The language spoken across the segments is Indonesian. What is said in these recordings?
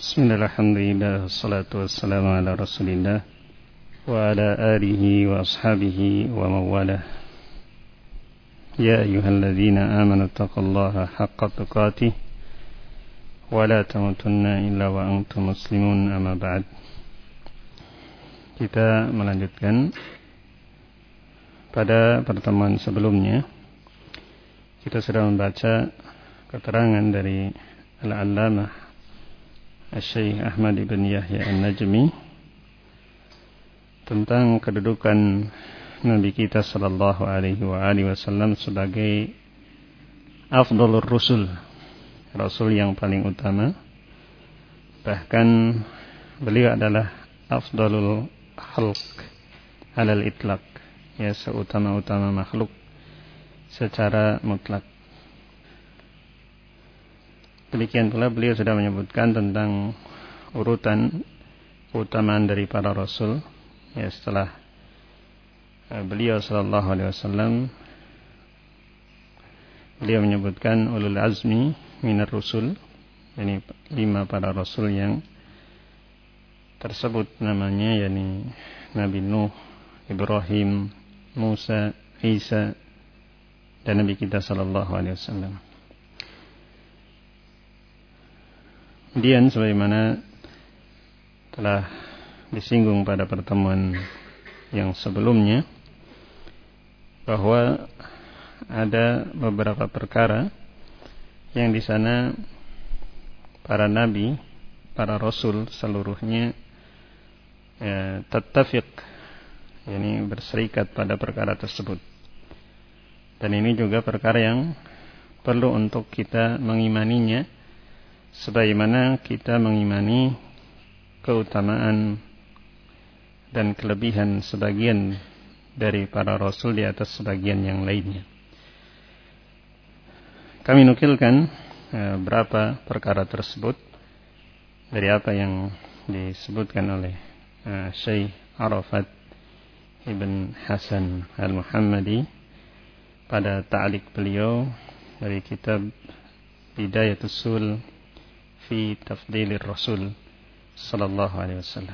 Bismillah, alhamdulillah, wassalatu wassalamu ala rasulillah wa ala alihi wa ashabihi wa mawalah. Ya ayyuhalladzina amanu taqullaha haqqa tuqatih wa la tamutunna illa wa antum muslimun, amma ba'd. Kita melanjutkan pada pertemuan sebelumnya. Kita sudah membaca keterangan dari Al-Allamah Syekh Ahmad ibn Yahya An-Najmi tentang kedudukan Nabi kita sallallahu alaihi wasallam sebagai afdhalur rusul, rasul yang paling utama. Bahkan beliau adalah afdhalul khalq alal itlaq, ya, seutama-utama makhluk secara mutlak. Demikian pula beliau sudah menyebutkan tentang urutan keutamaan dari para rasul, ya, setelah beliau sallallahu alaihi wasallam. Beliau menyebutkan ulul azmi minar rusul, yakni 5 para rasul yang tersebut namanya, yakni Nabi Nuh, Ibrahim, Musa, Isa, dan Nabi kita sallallahu alaihi wasallam. Kemudian sebagaimana telah disinggung pada pertemuan yang sebelumnya, bahwa ada beberapa perkara yang di sana para nabi, para rasul seluruhnya tattafiq, yakni berserikat pada perkara tersebut. Dan ini juga perkara yang perlu untuk kita mengimaninya, sebagaimana kita mengimani keutamaan dan kelebihan sebagian dari para rasul di atas sebagian yang lainnya. Kami nukilkan berapa perkara tersebut dari apa yang disebutkan oleh Syekh Arafat Ibn Hasan Al-Muhammadi pada ta'liq beliau dari kitab Bidayatus Sul fi Tafdilir Rasul sallallahu alaihi wasallam.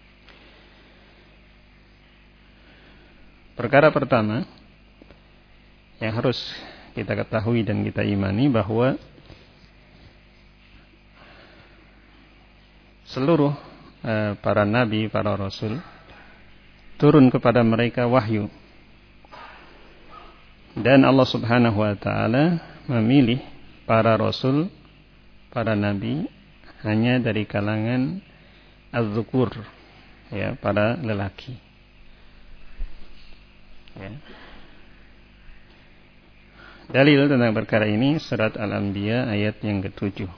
Perkara pertama yang harus kita ketahui dan kita imani, bahwa seluruh para nabi, para rasul, turun kepada mereka wahyu, dan Allah Subhanahu wa taala memilih para rasul, para nabi hanya dari kalangan az-zukur, ya, para lelaki. Ya. Dalil tentang perkara ini surat Al-Anbiya ayat yang ke-7.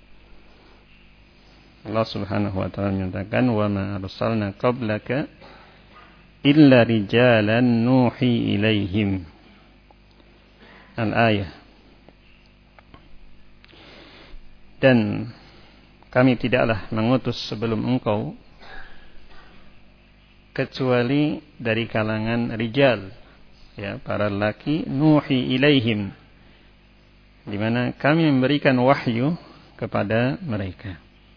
Allah Subhanahu wa taala menyatakan, "Wa ma arsalna qablaka illa rijalan nuhi ilaihim." Al-ayah. Dan kami tidaklah mengutus sebelum engkau kecuali dari kalangan rijal, ya, para laki, nuhi ilaihim, di mana kami memberikan wahyu kepada mereka.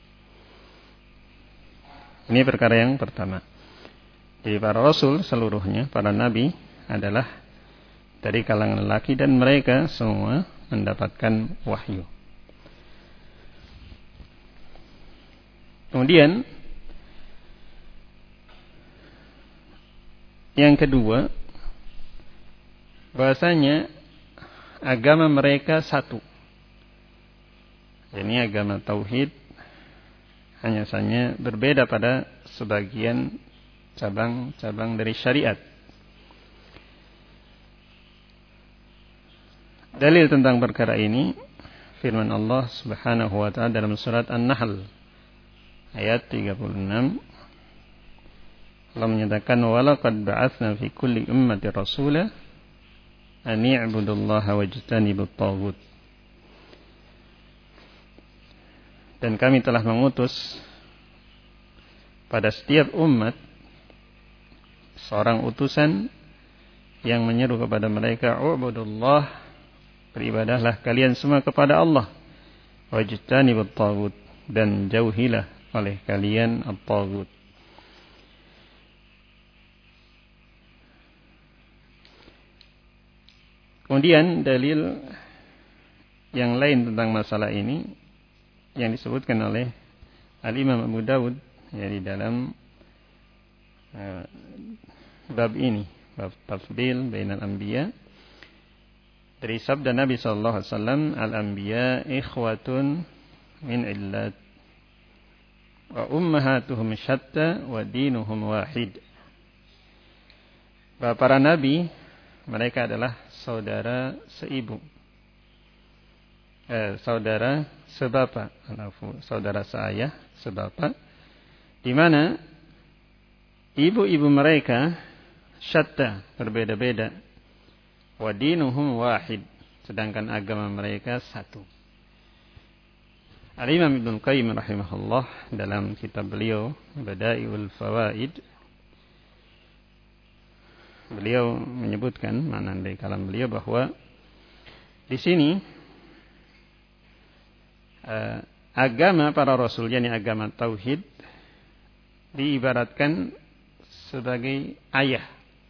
Ini perkara yang pertama. Jadi para rasul seluruhnya, para nabi adalah dari kalangan laki, dan mereka semua mendapatkan wahyu. Kemudian yang kedua, bahasanya agama mereka satu. Ini agama tauhid, hanya saja berbeda pada sebagian cabang-cabang dari syariat. Dalil tentang perkara ini firman Allah Subhanahu wa taala dalam surat An-Nahl ayat 36. Allah menyatakan, "Walaqad ba'atsna fi kulli ummatin rasula an i'budullaha wajtanibut taghut." Dan kami telah mengutus pada setiap umat seorang utusan yang menyeru kepada mereka, "Ubudullah, beribadahlah kalian semua kepada Allah, wajtanibut taghut, dan jauhilah oleh kalian at-taghut. Kemudian dalil yang lain tentang masalah ini yang disebutkan oleh Al-Imam Abu Dawud ya di dalam bab ini, bab tafdil bainal anbiya, dari sabda Nabi sallallahu alaihi wasallam, al-anbiya ikhwatun min illat wa ummahatuhum syatta wa dinuhum wahid. Bahwa para nabi mereka adalah saudara seibu, saudara sebapak, saudara seayah, sebapak, di mana ibu-ibu mereka syatta, berbeda-beda, wa dinuhum wahid, sedangkan agama mereka satu. Al-Imam Ibnu Qayyim rahimahullah dalam kitab beliau Bada'iul Fawaid, beliau menyebutkan makna dari kalam beliau bahwa di sini agama para rasul, yakni agama tauhid, diibaratkan sebagai ayah.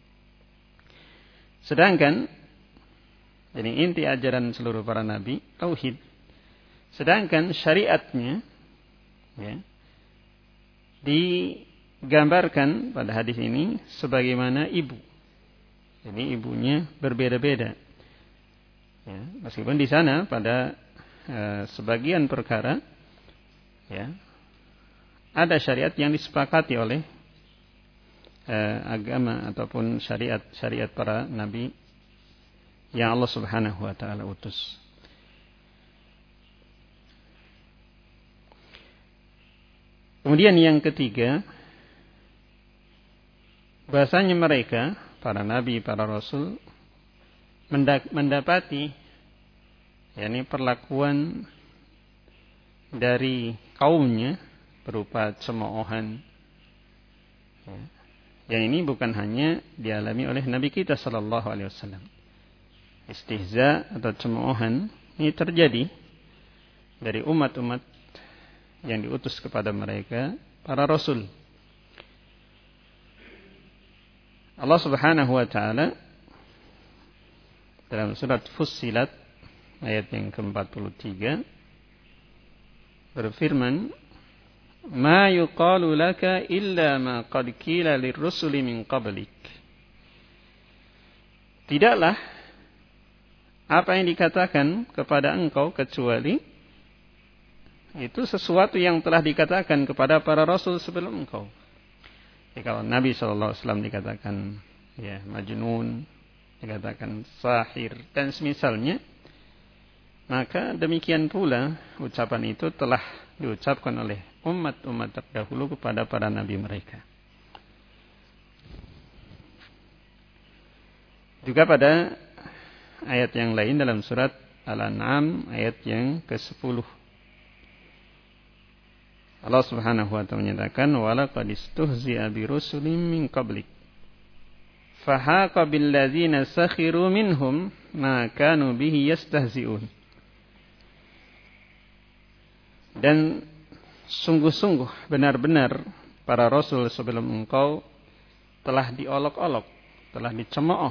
Sedangkan jadi inti ajaran seluruh para nabi tauhid. Sedangkan syariatnya ya, digambarkan pada hadis ini sebagaimana ibu. Jadi ibunya berbeda-beda. Ya, meskipun di sana pada sebagian perkara ya, ada syariat yang disepakati oleh agama ataupun syariat para nabi yang Allah Subhanahu wa taala utus. Kemudian yang ketiga, bahasanya mereka, para nabi, para rasul, mendapati yakni perlakuan dari kaumnya berupa cemoohan. Yang ini bukan hanya dialami oleh Nabi kita sallallahu alaihi wasallam. Istihza atau cemoohan ini terjadi dari umat-umat yang diutus kepada mereka, para rasul. Allah Subhanahu wa taala dalam surat Fussilat ayat yang ke-43 berfirman, "Ma yuqalu laka illa ma qad qila lirrusuli min qablik." Tidaklah apa yang dikatakan kepada engkau kecuali itu sesuatu yang telah dikatakan kepada para rasul sebelum engkau. Jadi kalau Nabi SAW dikatakan ya majnun, dikatakan sahir dan semisalnya, maka demikian pula ucapan itu telah diucapkan oleh umat-umat terdahulu kepada para nabi mereka. Juga pada ayat yang lain dalam surat Al-An'am ayat yang ke-10, Allah Subhanahu wa ta'ala menyatakan, "Walaqad istuhzi'a bi rusulin min qablik fahaqa bil ladzina sakhiru minhum ma kanu bihi yastahzi'un." Dan sungguh-sungguh benar-benar para rasul sebelum engkau telah diolok-olok, telah dicemooh.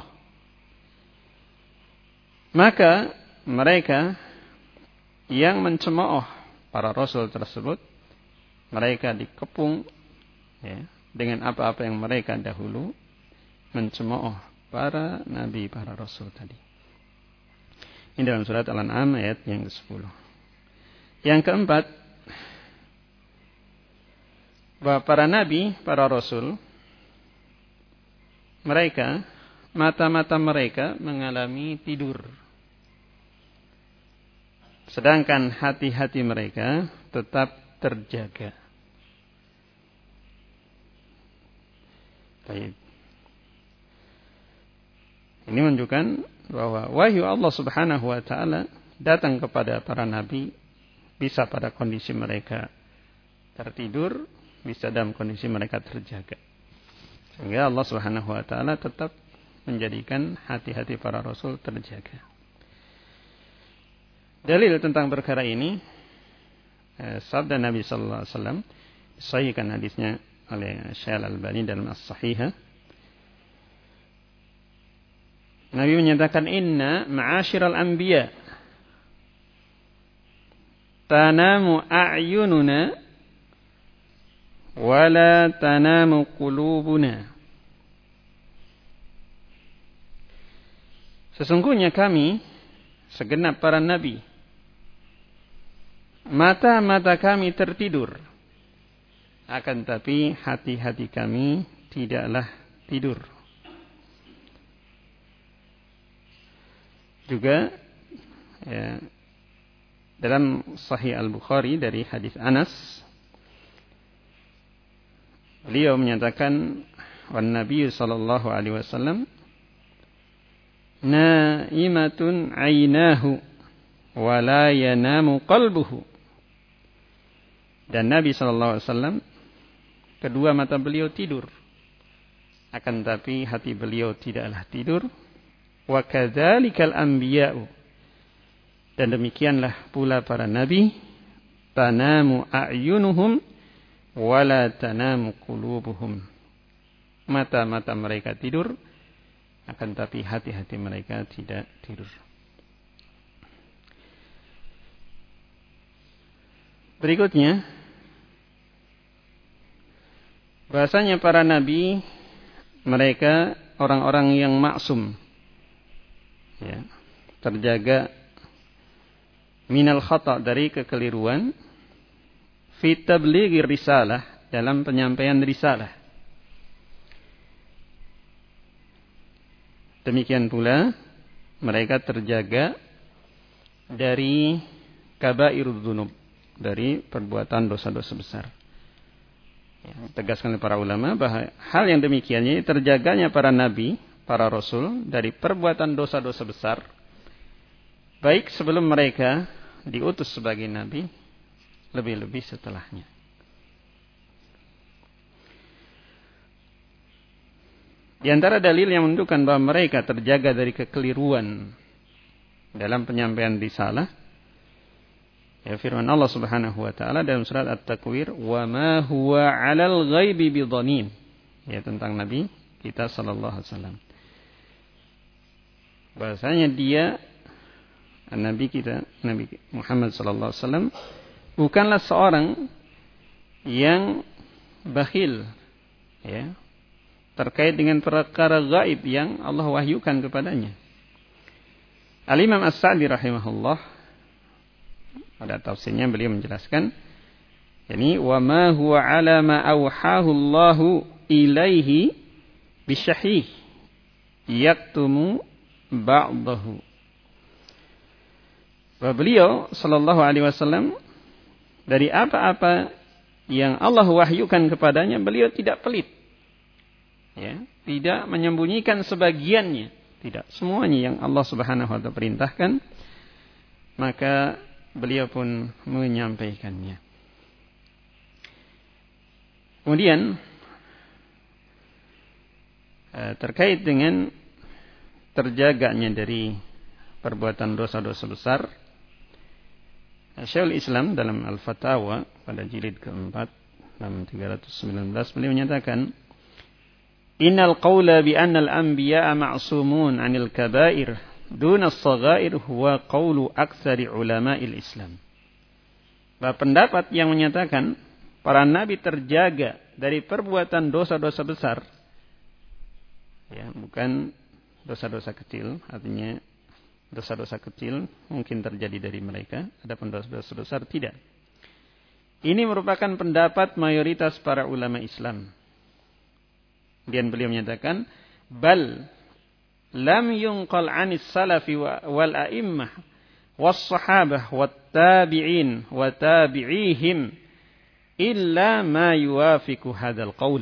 Maka mereka yang mencemooh para rasul tersebut, mereka dikepung ya, dengan apa-apa yang mereka dahulu mencemooh para nabi, para rasul tadi. Ini dalam surat Al-An'am ayat yang ke-10. Yang keempat, bahwa para nabi, para rasul, mereka, mata-mata mereka mengalami tidur. Sedangkan hati-hati mereka tetap terjaga. Baik. Ini menunjukkan bahwa wahyu Allah Subhanahu wa taala datang kepada para nabi bisa pada kondisi mereka tertidur, bisa dalam kondisi mereka terjaga. Sehingga Allah Subhanahu wa taala tetap menjadikan hati-hati para rasul terjaga. Dalil tentang perkara ini sabda Nabi sallallahu alaihi wasallam, sahihkan hadisnya oleh Syekh Al-Albani dalam As-Sahihah. Nabi menyatakan, inna ma'asyiral anbiya tanamu a'yununa wala tanamu qulubuna. Sesungguhnya kami, segenap para nabi, mata-mata kami tertidur, akan tapi hati-hati kami tidaklah tidur. Juga ya, dalam Sahih Al-Bukhari dari hadis Anas, beliau menyatakan, wan Nabi sallallahu alaihi wasallam naimatun ainahu wa la yanamu qalbuhu. Dan Nabi sallallahu alaihi wasallam, kedua mata beliau tidur, akan tapi hati beliau tidaklah tidur. Wa kadzalikal anbiya'u, dan demikianlah pula para nabi, tanamu a'yunuhum wala tanamu qulubuhum. Mata-mata mereka tidur, akan tapi hati-hati mereka tidak tidur. Berikutnya, bahasanya para nabi, mereka orang-orang yang maksum, ya, terjaga minal khata', dari kekeliruan, fi tablighi risalah, dalam penyampaian risalah. Demikian pula mereka terjaga dari kabairudz dzunub, dari perbuatan dosa-dosa besar. Ya, tegaskan oleh para ulama bahwa hal yang demikiannya, terjaganya para nabi, para rasul dari perbuatan dosa-dosa besar, baik sebelum mereka diutus sebagai nabi, lebih-lebih setelahnya. Di antara dalil yang menunjukkan bahwa mereka terjaga dari kekeliruan dalam penyampaian risalah, ya, firman Allah Subhanahu wa taala dalam surat At-Takwir, "Wa ma huwa 'alal ghaibi bidhanin." Ya, tentang nabi kita sallallahu alaihi wasallam. Bahasanya dia, nabi kita, Nabi Muhammad sallallahu alaihi wasallam, bukanlah seorang yang bakhil, ya, terkait dengan perkara gaib yang Allah wahyukan kepadanya. Al-Imam As-Sa'di rahimahullah, pada tafsirnya beliau menjelaskan, yani wa ma huwa 'ala ma awhahu Allahu ilaihi bisyahih yaktumu ba'dahu. Bahwa beliau sallallahu alaihi wasallam, dari apa-apa yang Allah wahyukan kepadanya, beliau tidak pelit, ya, tidak menyembunyikan sebagiannya, tidak, semuanya yang Allah Subhanahu wa taala perintahkan, maka beliau pun menyampaikannya. Kemudian terkait dengan terjaganya dari perbuatan dosa-dosa besar, Syekhul Islam dalam Al-Fatawa pada jilid keempat 319 beliau menyatakan, innal qawla bi anna al-anbiya'a ma'sumun 'anil kaba'ir duna as-saghair huwa qawlu aktsari ulama'il Islam. Bahwa pendapat yang menyatakan para nabi terjaga dari perbuatan dosa-dosa besar, ya, bukan dosa-dosa kecil, artinya dosa-dosa kecil mungkin terjadi dari mereka, adapun dosa-dosa besar tidak. Ini merupakan pendapat mayoritas para ulama Islam. Kemudian beliau menyatakan, bal lam yunqal 'anis salafi wal a'immah was sahabah wat tabi'in wa tabi'ihim illa ma yuwafiqu hadzal qaul.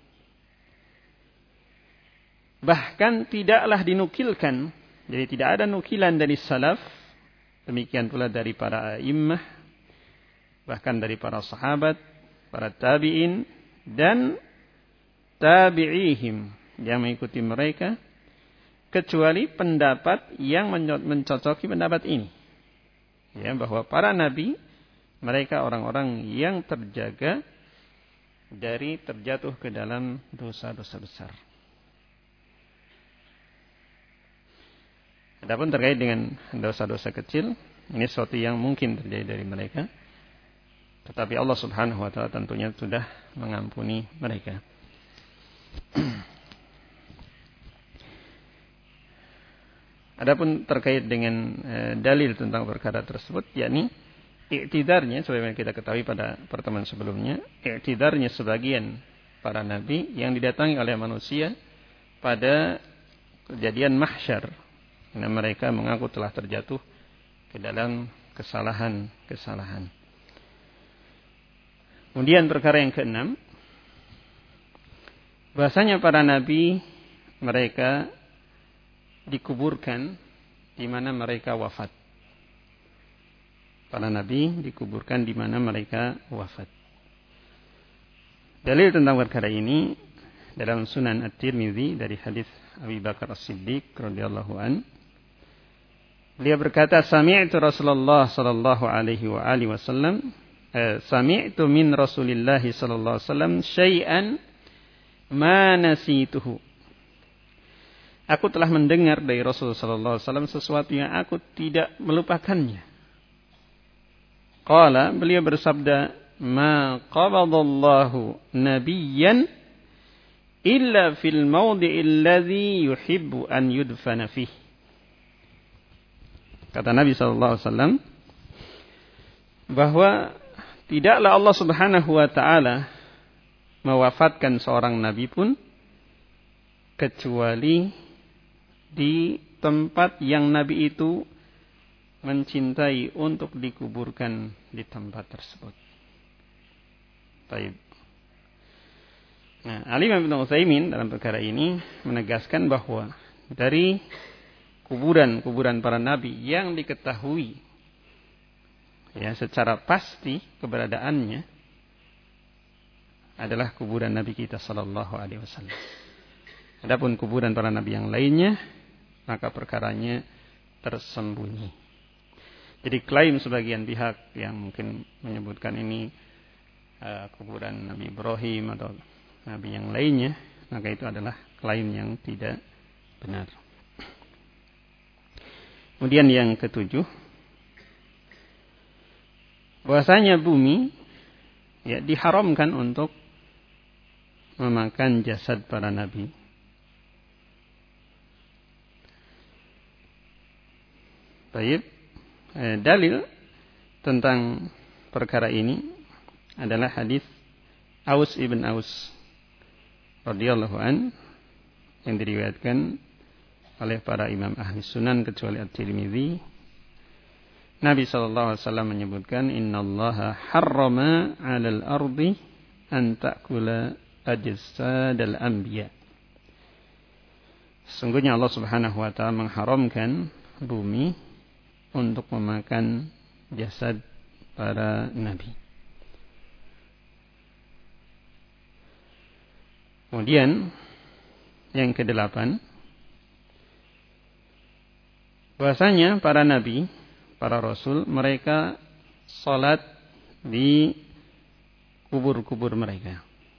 Bahkan tidaklah dinukilkan, jadi tidak ada nukilan dari salaf, demikian pula dari para a'immah, bahkan dari para sahabat, para tabi'in, dan tabi'ihim yang mengikuti mereka, kecuali pendapat yang mencocoki pendapat ini, ya, bahwa para nabi mereka orang-orang yang terjaga dari terjatuh ke dalam dosa-dosa besar. Adapun terkait dengan dosa-dosa kecil, ini sesuatu yang mungkin terjadi dari mereka. Tetapi Allah Subhanahu wa taala tentunya sudah mengampuni mereka. Adapun terkait dengan dalil tentang perkara tersebut, yakni i'tidarnya, sebagaimana kita ketahui pada pertemuan sebelumnya, i'tidarnya sebagian para nabi yang didatangi oleh manusia pada kejadian mahsyar, karena mereka mengaku telah terjatuh ke dalam kesalahan-kesalahan. Kemudian perkara yang keenam, bahasanya para nabi mereka dikuburkan di mana mereka wafat. Para nabi dikuburkan di mana mereka wafat. Dalil tentang perkara ini dalam Sunan At-Tirmidzi dari hadis Abu Bakar As-Siddiq radhiyallahu an. Beliau berkata, sami'tu Rasulullah sallallahu alaihi wa alihi wasallam sami'tu min Rasulillah sallallahu alaihi wasallam syai'an ma nasituhu. Aku telah mendengar dari Rasul sallallahu alaihi wasallam sesuatu yang aku tidak melupakannya. Qala, beliau bersabda, ma qabadallahu nabiyyan illa fil mawdi'il ladzi yuhibbu an yudfana fihi. Kata Nabi sallallahu alaihi wasallam bahwa tidaklah Allah Subhanahu wa taala mewafatkan seorang nabi pun kecuali di tempat yang nabi itu mencintai untuk dikuburkan di tempat tersebut. Baik. Nah, Al-Imam Ibnu Utsaimin dalam perkara ini menegaskan bahwa dari kuburan-kuburan para nabi yang diketahui secara pasti keberadaannya adalah kuburan Nabi kita sallallahu alaihi wasallam. Adapun kuburan para nabi yang lainnya, maka perkaranya tersembunyi. Jadi klaim sebagian pihak yang mungkin menyebutkan ini kuburan Nabi Ibrahim atau nabi yang lainnya, maka itu adalah klaim yang tidak benar. Kemudian yang ketujuh, bahwasanya bumi diharamkan untuk memakan jasad para nabi. Baik, dalil tentang perkara ini adalah hadis Aus ibn Aus radhiyallahu an yang diriwayatkan oleh para imam ahli sunan kecuali At-Tirmidzi. Nabi SAW menyebutkan, innallaha harrama 'alal ardi an ta'kula ajsadal anbiya. Sesungguhnya Allah Subhanahu wa taala mengharamkan bumi untuk memakan jasad para nabi. Kemudian yang kedelapan, bahasanya para nabi, para rasul, mereka salat di kubur-kubur mereka.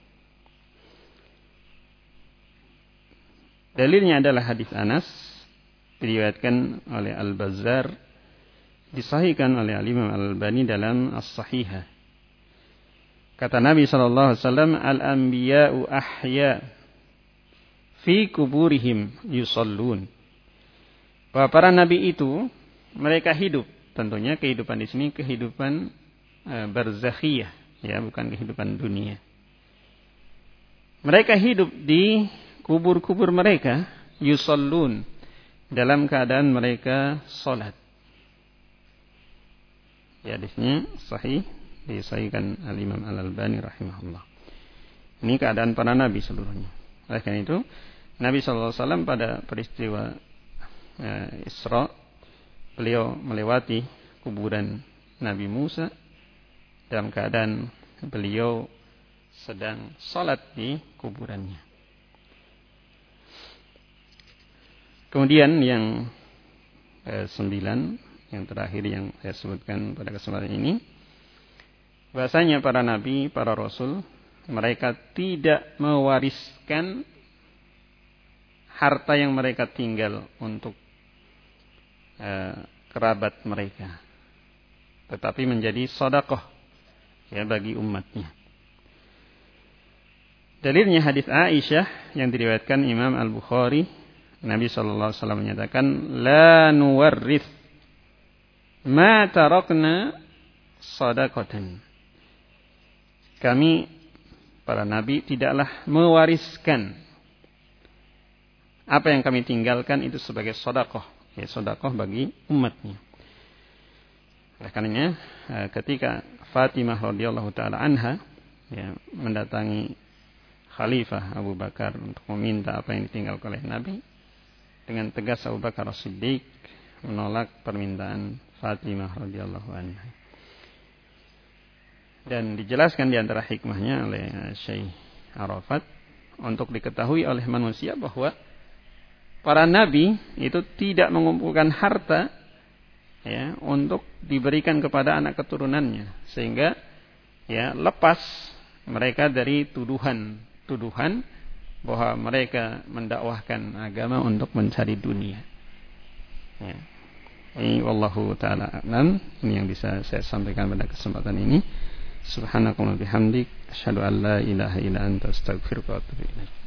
Dalilnya adalah hadis Anas, diriwayatkan oleh Al-Bazzar, disahihkan oleh Al-Imam Al-Albani dalam As-Sahihah. Kata Nabi SAW, al-anbiya'u ahya fi kuburihim yusallun. Bahwa para nabi itu mereka hidup, tentunya kehidupan di sini kehidupan barzakhiyah, bukan kehidupan dunia. Mereka hidup di kubur-kubur mereka, yusallun, dalam keadaan mereka salat. Hadisnya sahih, disahihkan Al-Imam Al-Albani rahimahullah. Ini keadaan para nabi seluruhnya. Oleh karena itu, Nabi SAW pada peristiwa Isra, beliau melewati kuburan Nabi Musa dalam keadaan beliau sedang salat di kuburannya. Kemudian yang 9, yang terakhir yang saya sebutkan pada kesempatan ini, bahasanya para nabi, para rasul, mereka tidak mewariskan harta yang mereka tinggal untuk kerabat mereka, tetapi menjadi sedekah ya bagi umatnya. Dalilnya hadis Aisyah yang diriwayatkan Imam Al-Bukhari, Nabi sallallahu alaihi wasallam menyatakan, "La nuwarrith ma tarakna shadaqatan." Kami para nabi tidaklah mewariskan apa yang kami tinggalkan itu sebagai sedekah, ya sedekah bagi umatnya. Oleh karenanya ketika Fatimah radhiyallahu taala anha ya mendatangi Khalifah Abu Bakar untuk meminta apa yang ditinggalkan oleh Nabi, dengan tegas Abu Bakar As-Siddiq menolak permintaan Fatimah radhiyallahu anha. Dan dijelaskan di antara hikmahnya oleh Syekh Arafat untuk diketahui oleh manusia bahwa para nabi itu tidak mengumpulkan harta ya untuk diberikan kepada anak keturunannya, sehingga ya lepas mereka dari tuduhan bahwa mereka mendakwahkan agama untuk mencari dunia. Ya. Ini wallahu taala a'lam. Ini yang bisa saya sampaikan pada kesempatan ini. Subhanakallahumma bihamdik asyhadu an la ilaha illa anta astaghfiruka wa atubu ilaik.